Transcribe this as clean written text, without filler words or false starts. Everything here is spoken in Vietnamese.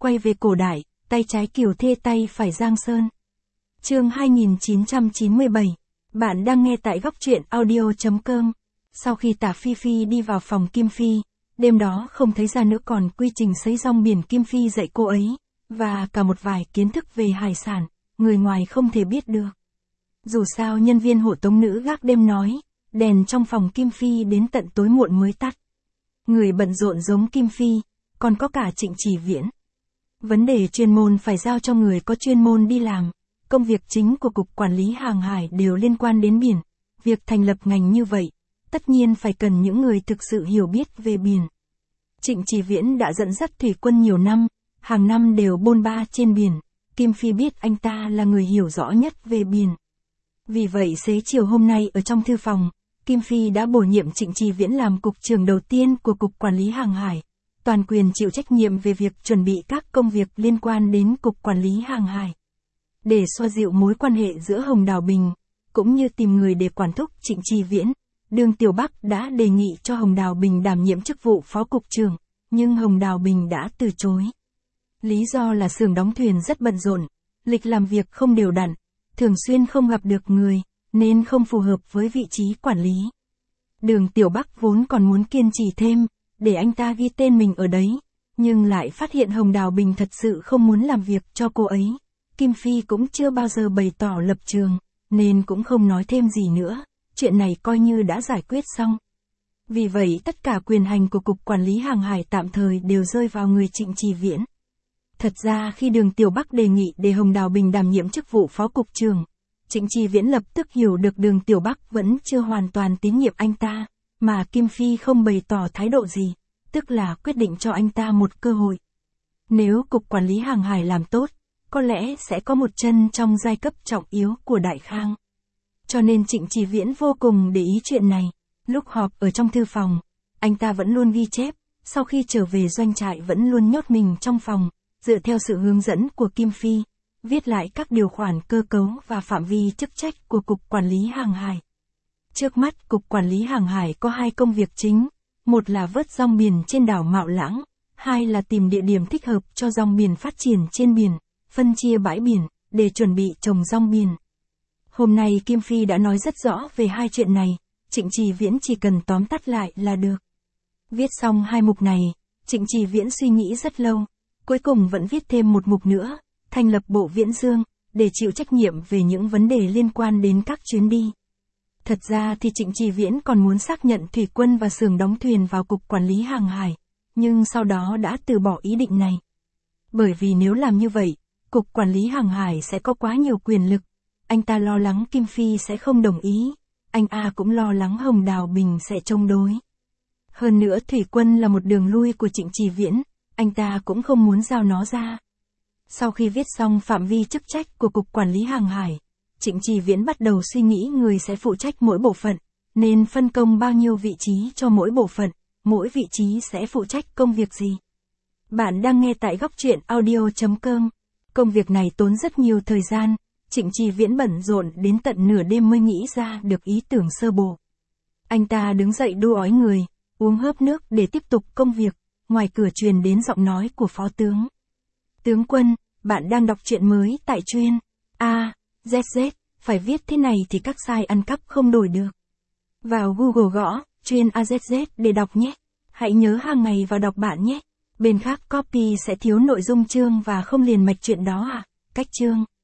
quay về cổ đại, tay trái Kiều Thê tay phải Giang Sơn. Chương 2997. Bạn đang nghe tại góc truyện audio.com. Sau khi Tả Phi Phi đi vào phòng Kim Phi, đêm đó không thấy ra nữa còn quy trình sấy rong biển Kim Phi dạy cô ấy, và cả một vài kiến thức về hải sản, người ngoài không thể biết được. Dù sao nhân viên hộ tống nữ gác đêm nói, đèn trong phòng Kim Phi đến tận tối muộn mới tắt. Người bận rộn giống Kim Phi, còn có cả Trịnh Chỉ Viễn. Vấn đề chuyên môn phải giao cho người có chuyên môn đi làm. Công việc chính của Cục Quản lý Hàng hải đều liên quan đến biển. Việc thành lập ngành như vậy, tất nhiên phải cần những người thực sự hiểu biết về biển. Trịnh Chỉ Viễn đã dẫn dắt thủy quân nhiều năm, hàng năm đều bôn ba trên biển. Kim Phi biết anh ta là người hiểu rõ nhất về biển. Vì vậy xế chiều hôm nay ở trong thư phòng, Kim Phi đã bổ nhiệm Trịnh Chỉ Viễn làm cục trưởng đầu tiên của Cục Quản lý Hàng hải, toàn quyền chịu trách nhiệm về việc chuẩn bị các công việc liên quan đến Cục Quản lý Hàng hải. Để xoa dịu mối quan hệ giữa Hồng Đào Bình, cũng như tìm người để quản thúc Trịnh Chỉ Viễn, Đường Tiểu Bắc đã đề nghị cho Hồng Đào Bình đảm nhiệm chức vụ phó cục trưởng, nhưng Hồng Đào Bình đã từ chối. Lý do là xưởng đóng thuyền rất bận rộn, lịch làm việc không đều đặn, thường xuyên không gặp được người, nên không phù hợp với vị trí quản lý. Đường Tiểu Bắc vốn còn muốn kiên trì thêm, để anh ta ghi tên mình ở đấy, nhưng lại phát hiện Hồng Đào Bình thật sự không muốn làm việc cho cô ấy. Kim Phi cũng chưa bao giờ bày tỏ lập trường, nên cũng không nói thêm gì nữa, chuyện này coi như đã giải quyết xong. Vì vậy tất cả quyền hành của Cục Quản lý Hàng hải tạm thời đều rơi vào người Trịnh Chỉ Viễn. Thật ra khi Đường Tiểu Bắc đề nghị để Hồng Đào Bình đảm nhiệm chức vụ phó cục trưởng, Trịnh Chỉ Viễn lập tức hiểu được Đường Tiểu Bắc vẫn chưa hoàn toàn tín nhiệm anh ta, mà Kim Phi không bày tỏ thái độ gì, tức là quyết định cho anh ta một cơ hội. Nếu Cục Quản lý Hàng hải làm tốt, có lẽ sẽ có một chân trong giai cấp trọng yếu của Đại Khang. Cho nên Trịnh Chỉ Viễn vô cùng để ý chuyện này. Lúc họp ở trong thư phòng, anh ta vẫn luôn ghi chép, sau khi trở về doanh trại vẫn luôn nhốt mình trong phòng, dựa theo sự hướng dẫn của Kim Phi, viết lại các điều khoản cơ cấu và phạm vi chức trách của Cục Quản lý Hàng hải. Trước mắt Cục Quản lý Hàng hải có hai công việc chính, một là vớt rong biển trên đảo Mạo Lãng, hai là tìm địa điểm thích hợp cho rong biển phát triển trên biển, phân chia bãi biển, để chuẩn bị trồng rong biển. Hôm nay Kim Phi đã nói rất rõ về hai chuyện này, Trịnh Chỉ Viễn chỉ cần tóm tắt lại là được. Viết xong hai mục này, Trịnh Chỉ Viễn suy nghĩ rất lâu, cuối cùng vẫn viết thêm một mục nữa, thành lập Bộ Viễn Dương, để chịu trách nhiệm về những vấn đề liên quan đến các chuyến đi. Thật ra thì Trịnh Chỉ Viễn còn muốn xác nhận thủy quân và xưởng đóng thuyền vào Cục Quản lý Hàng hải, nhưng sau đó đã từ bỏ ý định này. Bởi vì nếu làm như vậy, Cục Quản lý Hàng hải sẽ có quá nhiều quyền lực. Anh ta lo lắng Kim Phi sẽ không đồng ý, anh cũng lo lắng Hồng Đào Bình sẽ chống đối. Hơn nữa thủy quân là một đường lui của Trịnh Chỉ Viễn, anh ta cũng không muốn giao nó ra. Sau khi viết xong phạm vi chức trách của Cục Quản lý Hàng hải, Trịnh Chỉ Viễn bắt đầu suy nghĩ người sẽ phụ trách mỗi bộ phận, nên phân công bao nhiêu vị trí cho mỗi bộ phận, mỗi vị trí sẽ phụ trách công việc gì. Bạn đang nghe tại góc truyện audio.com. Công việc này tốn rất nhiều thời gian, Trịnh Chỉ Viễn bận rộn đến tận nửa đêm mới nghĩ ra được ý tưởng sơ bộ. Anh ta đứng dậy đu ói người, uống hớp nước để tiếp tục công việc, ngoài cửa truyền đến giọng nói của phó tướng. Tướng quân, bạn đang đọc truyện mới tại truyện AZZ, phải viết thế này thì các sai ăn cắp không đổi được. Vào Google gõ, truyện AZZ để đọc nhé. Hãy nhớ hàng ngày vào đọc bạn nhé. Bên khác copy sẽ thiếu nội dung chương và không liền mạch chuyện đó Cách chương.